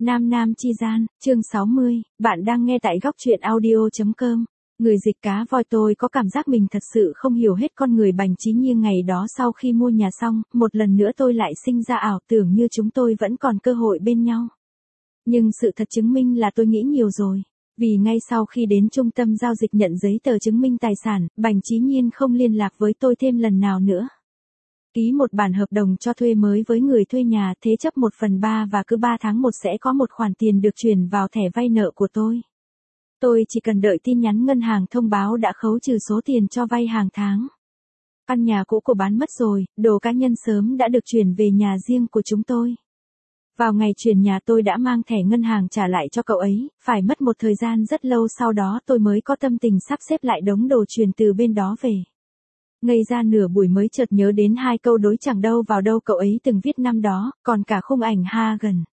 Nam Nam Chi Gian, chương 60, bạn đang nghe tại góc truyện audio.com. Người dịch cá voi tôi có cảm giác mình thật sự không hiểu hết con người Bành Chí Nhiên ngày đó sau khi mua nhà xong, một lần nữa tôi lại sinh ra ảo tưởng như chúng tôi vẫn còn cơ hội bên nhau. Nhưng sự thật chứng minh là tôi nghĩ nhiều rồi. Vì ngay sau khi đến trung tâm giao dịch nhận giấy tờ chứng minh tài sản, Bành Chí Nhiên không liên lạc với tôi thêm lần nào nữa. Ký một bản hợp đồng cho thuê mới với người thuê nhà, thế chấp 1/3 và cứ 3 tháng một sẽ có một khoản tiền được chuyển vào thẻ vay nợ của tôi. Tôi chỉ cần đợi tin nhắn ngân hàng thông báo đã khấu trừ số tiền cho vay hàng tháng. Căn nhà cũ của bán mất rồi, đồ cá nhân sớm đã được chuyển về nhà riêng của chúng tôi. Vào ngày chuyển nhà tôi đã mang thẻ ngân hàng trả lại cho cậu ấy, phải mất một thời gian rất lâu sau đó tôi mới có tâm tình sắp xếp lại đống đồ chuyển từ bên đó về. Ngây ra nửa buổi mới chợt nhớ đến 2 câu đối chẳng đâu vào đâu cậu ấy từng viết năm đó, còn cả khung ảnh ha gần.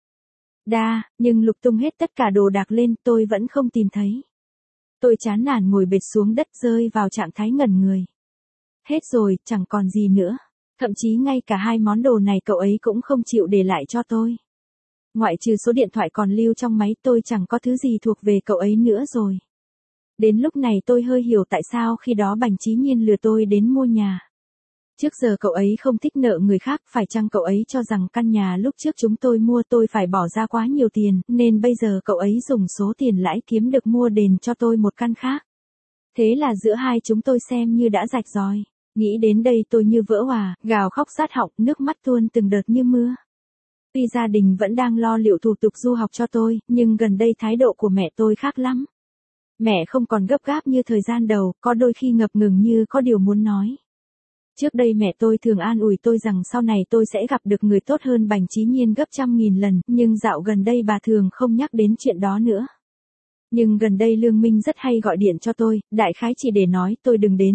Nhưng lục tung hết tất cả đồ đạc lên tôi vẫn không tìm thấy. Tôi chán nản ngồi bệt xuống đất rơi vào trạng thái ngẩn người. Hết rồi, chẳng còn gì nữa. Thậm chí ngay cả 2 món đồ này cậu ấy cũng không chịu để lại cho tôi. Ngoại trừ số điện thoại còn lưu trong máy tôi chẳng có thứ gì thuộc về cậu ấy nữa rồi. Đến lúc này tôi hơi hiểu tại sao khi đó Bành Chí Nhiên lừa tôi đến mua nhà. Trước giờ cậu ấy không thích nợ người khác, phải chăng cậu ấy cho rằng căn nhà lúc trước chúng tôi mua tôi phải bỏ ra quá nhiều tiền, nên bây giờ cậu ấy dùng số tiền lãi kiếm được mua đền cho tôi một căn khác. Thế là giữa hai chúng tôi xem như đã rạch ròi. Nghĩ đến đây tôi như vỡ òa, gào khóc rát họng, nước mắt tuôn từng đợt như mưa. Tuy gia đình vẫn đang lo liệu thủ tục du học cho tôi, nhưng gần đây thái độ của mẹ tôi khác lắm. Mẹ không còn gấp gáp như thời gian đầu, có đôi khi ngập ngừng như có điều muốn nói. Trước đây mẹ tôi thường an ủi tôi rằng sau này tôi sẽ gặp được người tốt hơn Bành Chí Nhiên gấp 100.000 lần, nhưng dạo gần đây bà thường không nhắc đến chuyện đó nữa. Nhưng gần đây Lương Minh rất hay gọi điện cho tôi, đại khái chỉ để nói tôi đừng đến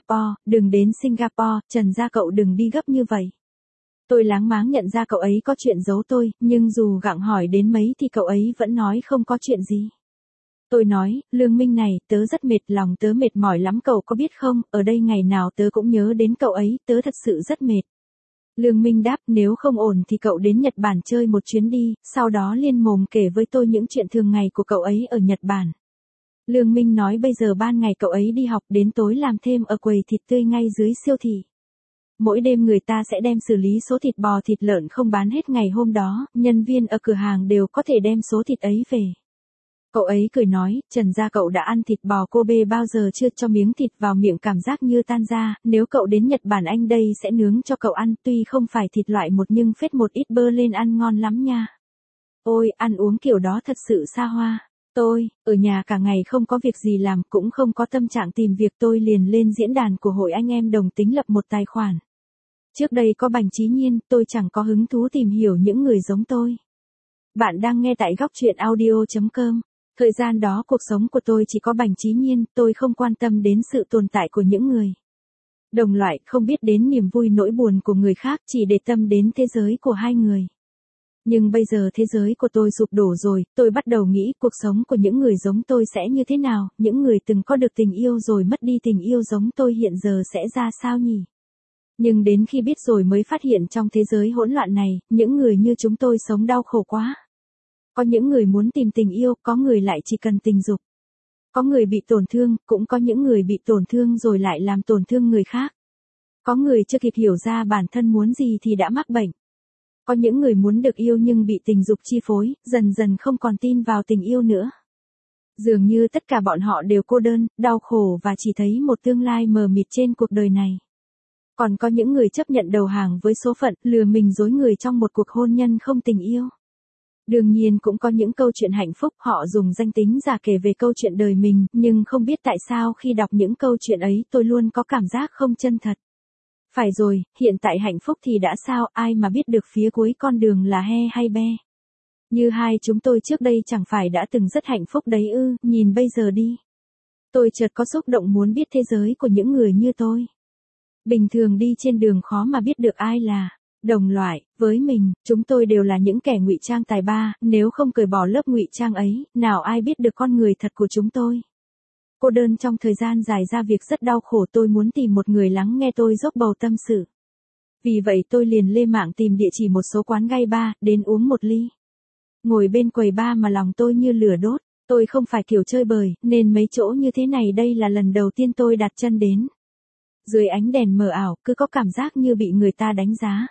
Singapore, Trần gia cậu đừng đi gấp như vậy. Tôi láng máng nhận ra cậu ấy có chuyện giấu tôi, nhưng dù gặng hỏi đến mấy thì cậu ấy vẫn nói không có chuyện gì. Tôi nói, Lương Minh này, tớ rất mệt, lòng tớ mệt mỏi lắm cậu có biết không, ở đây ngày nào tớ cũng nhớ đến cậu ấy, tớ thật sự rất mệt. Lương Minh đáp, nếu không ổn thì cậu đến Nhật Bản chơi một chuyến đi, sau đó liên mồm kể với tôi những chuyện thường ngày của cậu ấy ở Nhật Bản. Lương Minh nói bây giờ ban ngày cậu ấy đi học, đến tối làm thêm ở quầy thịt tươi ngay dưới siêu thị. Mỗi đêm người ta sẽ đem xử lý số thịt bò thịt lợn không bán hết ngày hôm đó, nhân viên ở cửa hàng đều có thể đem số thịt ấy về. Cậu ấy cười nói, Trần gia cậu đã ăn thịt bò Kobe bao giờ chưa, cho miếng thịt vào miệng cảm giác như tan ra, nếu cậu đến Nhật Bản anh đây sẽ nướng cho cậu ăn, tuy không phải thịt loại một nhưng phết một ít bơ lên ăn ngon lắm nha. Ôi, ăn uống kiểu đó thật sự xa hoa. Tôi, ở nhà cả ngày không có việc gì làm, cũng không có tâm trạng tìm việc, tôi liền lên diễn đàn của hội anh em đồng tính lập một tài khoản. Trước đây có Bành Chí Nhiên, tôi chẳng có hứng thú tìm hiểu những người giống tôi. Bạn đang nghe tại góc truyện audio.com. Thời gian đó cuộc sống của tôi chỉ có Bành Chí Nhiên, tôi không quan tâm đến sự tồn tại của những người đồng loại, không biết đến niềm vui nỗi buồn của người khác, chỉ để tâm đến thế giới của hai người. Nhưng bây giờ thế giới của tôi sụp đổ rồi, tôi bắt đầu nghĩ cuộc sống của những người giống tôi sẽ như thế nào, những người từng có được tình yêu rồi mất đi tình yêu giống tôi hiện giờ sẽ ra sao nhỉ? Nhưng đến khi biết rồi mới phát hiện trong thế giới hỗn loạn này, những người như chúng tôi sống đau khổ quá. Có những người muốn tìm tình yêu, có người lại chỉ cần tình dục. Có người bị tổn thương, cũng có những người bị tổn thương rồi lại làm tổn thương người khác. Có người chưa kịp hiểu ra bản thân muốn gì thì đã mắc bệnh. Có những người muốn được yêu nhưng bị tình dục chi phối, dần dần không còn tin vào tình yêu nữa. Dường như tất cả bọn họ đều cô đơn, đau khổ và chỉ thấy một tương lai mờ mịt trên cuộc đời này. Còn có những người chấp nhận đầu hàng với số phận, lừa mình dối người trong một cuộc hôn nhân không tình yêu. Đương nhiên cũng có những câu chuyện hạnh phúc, họ dùng danh tính giả kể về câu chuyện đời mình, nhưng không biết tại sao khi đọc những câu chuyện ấy tôi luôn có cảm giác không chân thật. Phải rồi, hiện tại hạnh phúc thì đã sao, ai mà biết được phía cuối con đường là he hay be. Như hai chúng tôi trước đây chẳng phải đã từng rất hạnh phúc đấy ư, nhìn bây giờ đi. Tôi chợt có xúc động muốn biết thế giới của những người như tôi. Bình thường đi trên đường khó mà biết được ai là đồng loại, với mình, chúng tôi đều là những kẻ ngụy trang tài ba, nếu không cởi bỏ lớp ngụy trang ấy, nào ai biết được con người thật của chúng tôi. Cô đơn trong thời gian dài ra việc rất đau khổ, tôi muốn tìm một người lắng nghe tôi dốc bầu tâm sự. Vì vậy tôi liền lên mạng tìm địa chỉ một số quán gay bar, đến uống một ly. Ngồi bên quầy bar mà lòng tôi như lửa đốt, tôi không phải kiểu chơi bời, nên mấy chỗ như thế này đây là lần đầu tiên tôi đặt chân đến. Dưới ánh đèn mờ ảo, cứ có cảm giác như bị người ta đánh giá.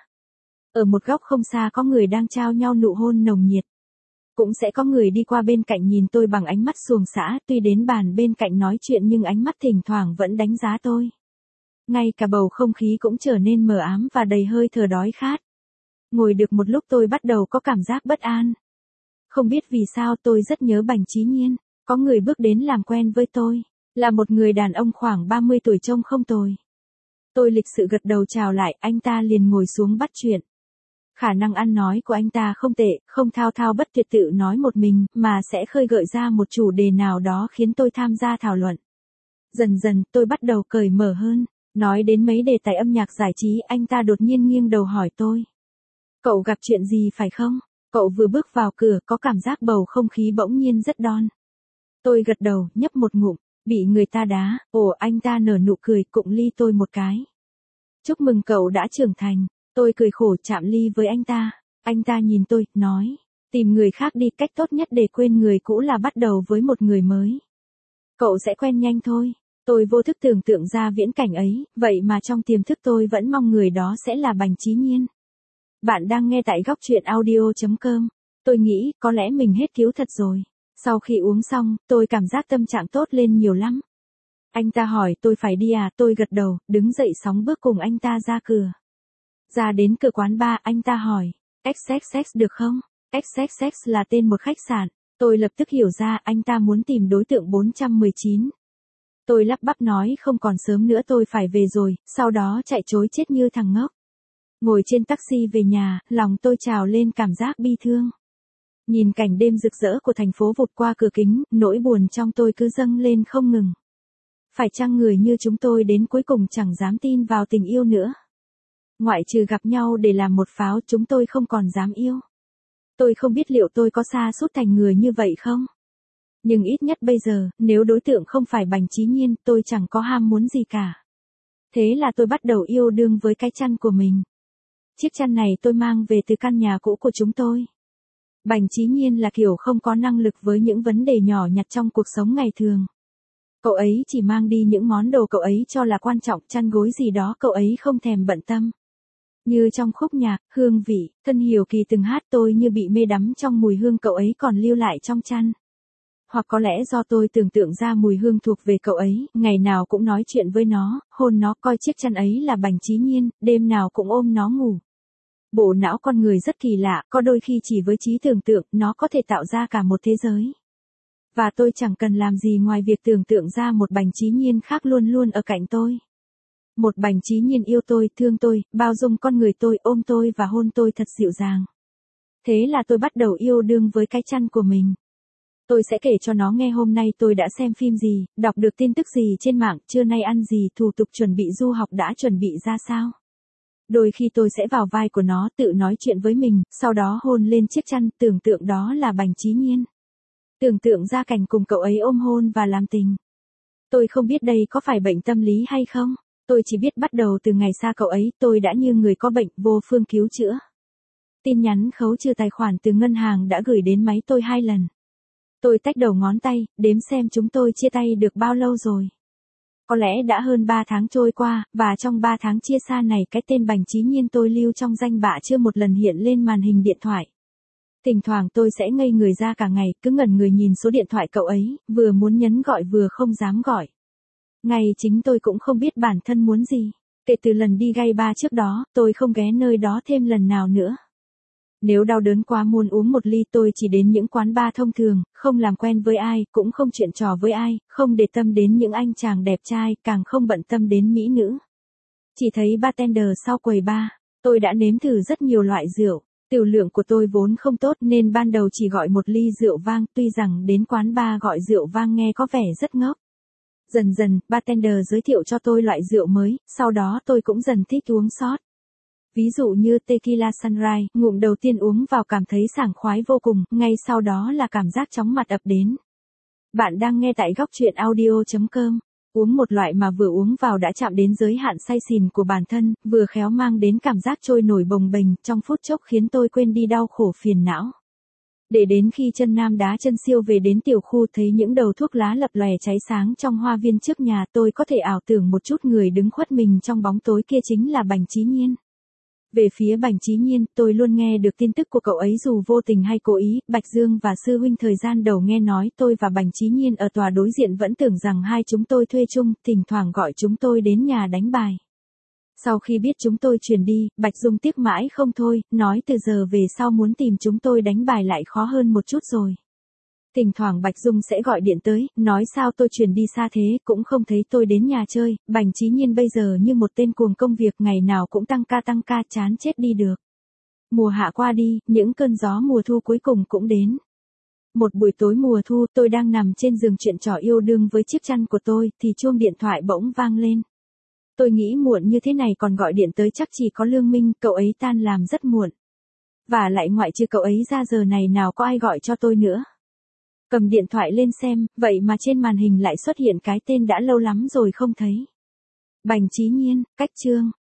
Ở một góc không xa có người đang trao nhau nụ hôn nồng nhiệt. Cũng sẽ có người đi qua bên cạnh nhìn tôi bằng ánh mắt xuồng xã, tuy đến bàn bên cạnh nói chuyện nhưng ánh mắt thỉnh thoảng vẫn đánh giá tôi. Ngay cả bầu không khí cũng trở nên mờ ám và đầy hơi thở đói khát. Ngồi được một lúc tôi bắt đầu có cảm giác bất an. Không biết vì sao tôi rất nhớ Bành Chí Nhiên, có người bước đến làm quen với tôi, là một người đàn ông khoảng 30 tuổi trông không tồi. Tôi lịch sự gật đầu chào lại, anh ta liền ngồi xuống bắt chuyện. Khả năng ăn nói của anh ta không tệ, không thao thao bất tuyệt tự nói một mình, mà sẽ khơi gợi ra một chủ đề nào đó khiến tôi tham gia thảo luận. Dần dần tôi bắt đầu cởi mở hơn, nói đến mấy đề tài âm nhạc giải trí, anh ta đột nhiên nghiêng đầu hỏi tôi. Cậu gặp chuyện gì phải không? Cậu vừa bước vào cửa có cảm giác bầu không khí bỗng nhiên rất đon. Tôi gật đầu, nhấp một ngụm, bị người ta đá, anh ta nở nụ cười cụng ly tôi một cái. Chúc mừng cậu đã trưởng thành. Tôi cười khổ chạm ly với anh ta. Anh ta nhìn tôi, nói, tìm người khác đi, cách tốt nhất để quên người cũ là bắt đầu với một người mới. Cậu sẽ quen nhanh thôi. Tôi vô thức tưởng tượng ra viễn cảnh ấy, vậy mà trong tiềm thức tôi vẫn mong người đó sẽ là Bành Chí Nhiên. Bạn đang nghe tại góc truyện audio.com. Tôi nghĩ, có lẽ mình hết cứu thật rồi. Sau khi uống xong, tôi cảm giác tâm trạng tốt lên nhiều lắm. Anh ta hỏi tôi phải đi à, tôi gật đầu, đứng dậy sóng bước cùng anh ta ra cửa. Ra đến cửa quán bar, anh ta hỏi, XXX được không? XXX là tên một khách sạn. Tôi lập tức hiểu ra anh ta muốn tìm đối tượng 419. Tôi lắp bắp nói không còn sớm nữa tôi phải về rồi, sau đó chạy trối chết như thằng ngốc. Ngồi trên taxi về nhà, lòng tôi trào lên cảm giác bi thương. Nhìn cảnh đêm rực rỡ của thành phố vụt qua cửa kính, nỗi buồn trong tôi cứ dâng lên không ngừng. Phải chăng người như chúng tôi đến cuối cùng chẳng dám tin vào tình yêu nữa? Ngoại trừ gặp nhau để làm một pháo, chúng tôi không còn dám yêu. Tôi không biết liệu tôi có sa sút thành người như vậy không? Nhưng ít nhất bây giờ, nếu đối tượng không phải Bành Chí Nhiên, tôi chẳng có ham muốn gì cả. Thế là tôi bắt đầu yêu đương với cái chăn của mình. Chiếc chăn này tôi mang về từ căn nhà cũ của chúng tôi. Bành Chí Nhiên là kiểu không có năng lực với những vấn đề nhỏ nhặt trong cuộc sống ngày thường. Cậu ấy chỉ mang đi những món đồ cậu ấy cho là quan trọng, chăn gối gì đó cậu ấy không thèm bận tâm. Như trong khúc nhạc, Hương Vị, Thân Hiểu Kỳ từng hát, tôi như bị mê đắm trong mùi hương cậu ấy còn lưu lại trong chăn. Hoặc có lẽ do tôi tưởng tượng ra mùi hương thuộc về cậu ấy, ngày nào cũng nói chuyện với nó, hôn nó, coi chiếc chăn ấy là Bành Chí Nhiên, đêm nào cũng ôm nó ngủ. Bộ não con người rất kỳ lạ, có đôi khi chỉ với trí tưởng tượng, nó có thể tạo ra cả một thế giới. Và tôi chẳng cần làm gì ngoài việc tưởng tượng ra một Bành Chí Nhiên khác luôn luôn ở cạnh tôi. Một Bành Chí Nhiên yêu tôi, thương tôi, bao dung con người tôi, ôm tôi và hôn tôi thật dịu dàng. Thế là tôi bắt đầu yêu đương với cái chăn của mình. Tôi sẽ kể cho nó nghe hôm nay tôi đã xem phim gì, đọc được tin tức gì trên mạng, trưa nay ăn gì, thủ tục chuẩn bị du học đã chuẩn bị ra sao. Đôi khi tôi sẽ vào vai của nó, tự nói chuyện với mình, sau đó hôn lên chiếc chăn, tưởng tượng đó là Bành Chí Nhiên. Tưởng tượng ra cảnh cùng cậu ấy ôm hôn và làm tình. Tôi không biết đây có phải bệnh tâm lý hay không. Tôi chỉ biết bắt đầu từ ngày xa cậu ấy, tôi đã như người có bệnh, vô phương cứu chữa. Tin nhắn khấu trừ tài khoản từ ngân hàng đã gửi đến máy tôi 2 lần. Tôi tách đầu ngón tay, đếm xem chúng tôi chia tay được bao lâu rồi. Có lẽ đã hơn 3 tháng trôi qua, và trong 3 tháng chia xa này cái tên Bành Chí Nhiên tôi lưu trong danh bạ chưa một lần hiện lên màn hình điện thoại. Thỉnh thoảng tôi sẽ ngây người ra cả ngày, cứ ngẩn người nhìn số điện thoại cậu ấy, vừa muốn nhấn gọi vừa không dám gọi. Ngay chính tôi cũng không biết bản thân muốn gì. Kể từ lần đi gay bar trước đó, tôi không ghé nơi đó thêm lần nào nữa. Nếu đau đớn quá muốn uống một ly, tôi chỉ đến những quán bar thông thường, không làm quen với ai, cũng không chuyện trò với ai, không để tâm đến những anh chàng đẹp trai, càng không bận tâm đến mỹ nữ. Chỉ thấy bartender sau quầy bar, tôi đã nếm thử rất nhiều loại rượu. Tiểu lượng của tôi vốn không tốt nên ban đầu chỉ gọi một ly rượu vang, tuy rằng đến quán bar gọi rượu vang nghe có vẻ rất ngốc. Dần dần, bartender giới thiệu cho tôi loại rượu mới, sau đó tôi cũng dần thích uống shot. Ví dụ như Tequila Sunrise, ngụm đầu tiên uống vào cảm thấy sảng khoái vô cùng, ngay sau đó là cảm giác chóng mặt ập đến. Bạn đang nghe tại góc truyện audio.com. Uống một loại mà vừa uống vào đã chạm đến giới hạn say xỉn của bản thân, vừa khéo mang đến cảm giác trôi nổi bồng bềnh, trong phút chốc khiến tôi quên đi đau khổ phiền não. Để đến khi chân nam đá chân siêu về đến tiểu khu thấy những đầu thuốc lá lập lòe cháy sáng trong hoa viên trước nhà, tôi có thể ảo tưởng một chút người đứng khuất mình trong bóng tối kia chính là Bành Chí Nhiên. Về phía Bành Chí Nhiên, tôi luôn nghe được tin tức của cậu ấy dù vô tình hay cố ý. Bạch Dương và sư huynh thời gian đầu nghe nói tôi và Bành Chí Nhiên ở tòa đối diện vẫn tưởng rằng hai chúng tôi thuê chung, thỉnh thoảng gọi chúng tôi đến nhà đánh bài. Sau khi biết chúng tôi chuyển đi, Bạch Dung tiếc mãi không thôi, nói từ giờ về sau muốn tìm chúng tôi đánh bài lại khó hơn một chút rồi. Thỉnh thoảng Bạch Dung sẽ gọi điện tới, nói sao tôi chuyển đi xa thế, cũng không thấy tôi đến nhà chơi. Bành Chí Nhiên bây giờ như một tên cuồng công việc, ngày nào cũng tăng ca chán chết đi được. Mùa hạ qua đi, những cơn gió mùa thu cuối cùng cũng đến. Một buổi tối mùa thu, tôi đang nằm trên giường chuyện trò yêu đương với chiếc chăn của tôi, thì chuông điện thoại bỗng vang lên. Tôi nghĩ muộn như thế này còn gọi điện tới chắc chỉ có Lương Minh, cậu ấy tan làm rất muộn. Và lại ngoại trừ cậu ấy ra giờ này nào có ai gọi cho tôi nữa. Cầm điện thoại lên xem, vậy mà trên màn hình lại xuất hiện cái tên đã lâu lắm rồi không thấy. Bành Chí Nhiên, cách chương.